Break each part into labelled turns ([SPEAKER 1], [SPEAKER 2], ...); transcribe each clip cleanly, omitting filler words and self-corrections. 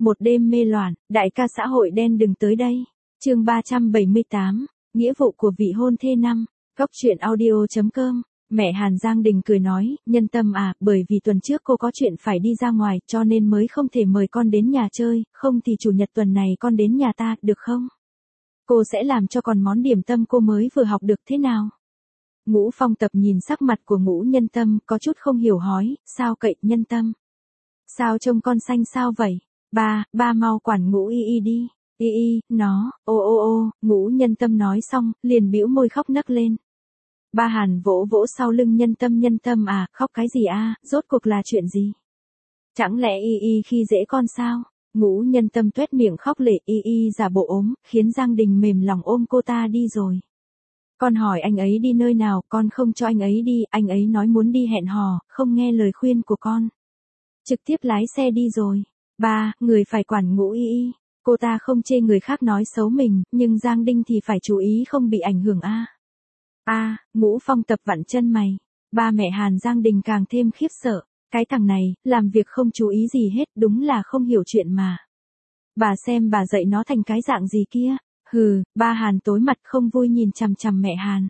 [SPEAKER 1] một đêm mê loạn, đại ca xã hội đen đừng tới đây. Chương 378, nghĩa vụ của vị hôn thê năm. Góc truyện audio.com. Mẹ Hàn Giang Đình cười nói, Nhân Tâm à, bởi vì tuần trước cô có chuyện phải đi ra ngoài, cho nên mới không thể mời con đến nhà chơi, không thì chủ nhật tuần này con đến nhà ta, được không? Cô sẽ làm cho con món điểm tâm cô mới vừa học được thế nào? Ngũ Phong Tập nhìn sắc mặt của Ngũ Nhân Tâm, có chút không hiểu hỏi, sao cậy Nhân Tâm? Sao trông con xanh sao vậy? Ba mau quản Ngũ Y đi. Y, nó, ô, Ngũ Nhân Tâm nói xong, liền bĩu môi khóc nấc lên. Ba Hàn vỗ vỗ sau lưng Nhân Tâm à, khóc cái gì a, rốt cuộc là chuyện gì? Chẳng lẽ Y khi dễ con sao? Ngũ Nhân Tâm tuét miệng khóc lệ, Y giả bộ ốm, khiến Giang Đình mềm lòng ôm cô ta đi rồi. Con hỏi anh ấy đi nơi nào, con không cho anh ấy đi, anh ấy nói muốn đi hẹn hò, không nghe lời khuyên của con. Trực tiếp lái xe đi rồi. Ba, người phải quản Ngũ Y. Cô ta không chê người khác nói xấu mình, nhưng Giang Đình thì phải chú ý không bị ảnh hưởng a. Ngũ Phong Tập vặn chân mày. Ba mẹ Hàn Giang Đình càng thêm khiếp sợ. Cái thằng này, làm việc không chú ý gì hết, đúng là không hiểu chuyện mà. Bà xem bà dạy nó thành cái dạng gì kia. Hừ, ba Hàn tối mặt không vui nhìn chằm chằm mẹ Hàn.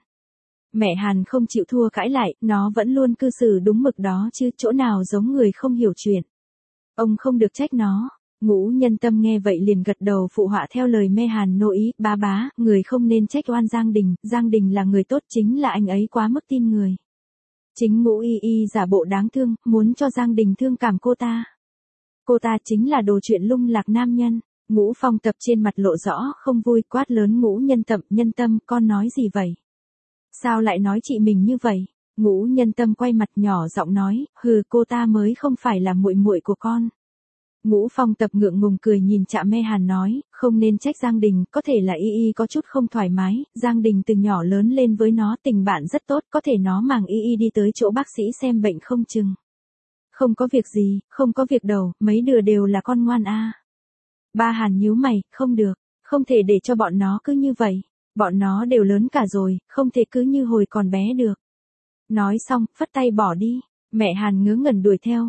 [SPEAKER 1] Mẹ Hàn không chịu thua cãi lại, nó vẫn luôn cư xử đúng mực đó chứ, chỗ nào giống người không hiểu chuyện. Ông không được trách nó. Ngũ Nhân Tâm nghe vậy liền gật đầu phụ họa theo lời mẹ Hàn nội ý, bá, người không nên trách oan Giang Đình là người tốt, chính là anh ấy quá mức tin người. Chính Ngũ Y giả bộ đáng thương, muốn cho Giang Đình thương cảm cô ta. Cô ta chính là đồ chuyện lung lạc nam nhân. Ngũ Phong Tập trên mặt lộ rõ không vui, quát lớn Ngũ Nhân Tâm, con nói gì vậy? Sao lại nói chị mình như vậy? Ngũ Nhân Tâm quay mặt nhỏ giọng nói, hừ, cô ta mới không phải là muội muội của con. Ngũ Phong Tập ngượng ngùng cười nhìn chạm mê Hàn nói, không nên trách Giang Đình, có thể là Y có chút không thoải mái, Giang Đình từ nhỏ lớn lên với nó, tình bạn rất tốt, có thể nó màng Y đi tới chỗ bác sĩ xem bệnh không chừng. Không có việc gì, không có việc đâu, mấy đứa đều là con ngoan a. Ba Hàn nhíu mày, không được, không thể để cho bọn nó cứ như vậy, bọn nó đều lớn cả rồi, không thể cứ như hồi còn bé được. Nói xong, phất tay bỏ đi, mẹ Hàn ngớ ngẩn đuổi theo,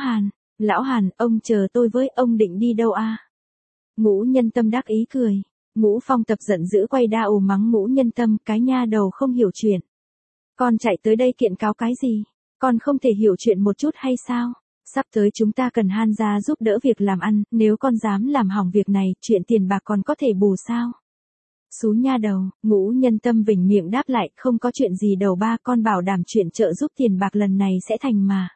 [SPEAKER 1] Lão Hàn, ông chờ tôi với, ông định đi đâu a? Ngũ Nhân Tâm đắc ý cười. Ngũ Phong Tập giận dữ quay đa mắng Ngũ Nhân Tâm, cái nha đầu không hiểu chuyện. Con chạy tới đây kiện cáo cái gì? Con không thể hiểu chuyện một chút hay sao? Sắp tới chúng ta cần Han gia giúp đỡ việc làm ăn, nếu con dám làm hỏng việc này, chuyện tiền bạc còn có thể bù sao? Xú nha đầu, Ngũ Nhân Tâm vểnh miệng đáp lại, không có chuyện gì đâu ba, con bảo đảm chuyện trợ giúp tiền bạc lần này sẽ thành mà.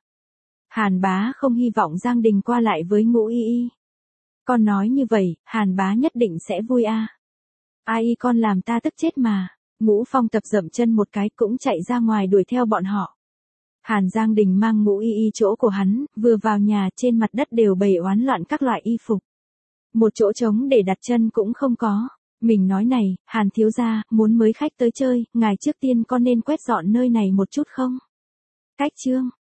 [SPEAKER 1] Hàn bá không hy vọng Giang Đình qua lại với Ngũ Y. Con nói như vậy, Hàn bá nhất định sẽ vui a. Ai con làm ta tức chết mà. Ngũ Phong Tập dậm chân một cái cũng chạy ra ngoài đuổi theo bọn họ. Hàn Giang Đình mang Ngũ Y chỗ của hắn, vừa vào nhà trên mặt đất đều bày oán loạn các loại y phục. Một chỗ trống để đặt chân cũng không có. Mình nói này, Hàn thiếu gia, muốn mới khách tới chơi, ngài trước tiên con nên quét dọn nơi này một chút không? Cách chương.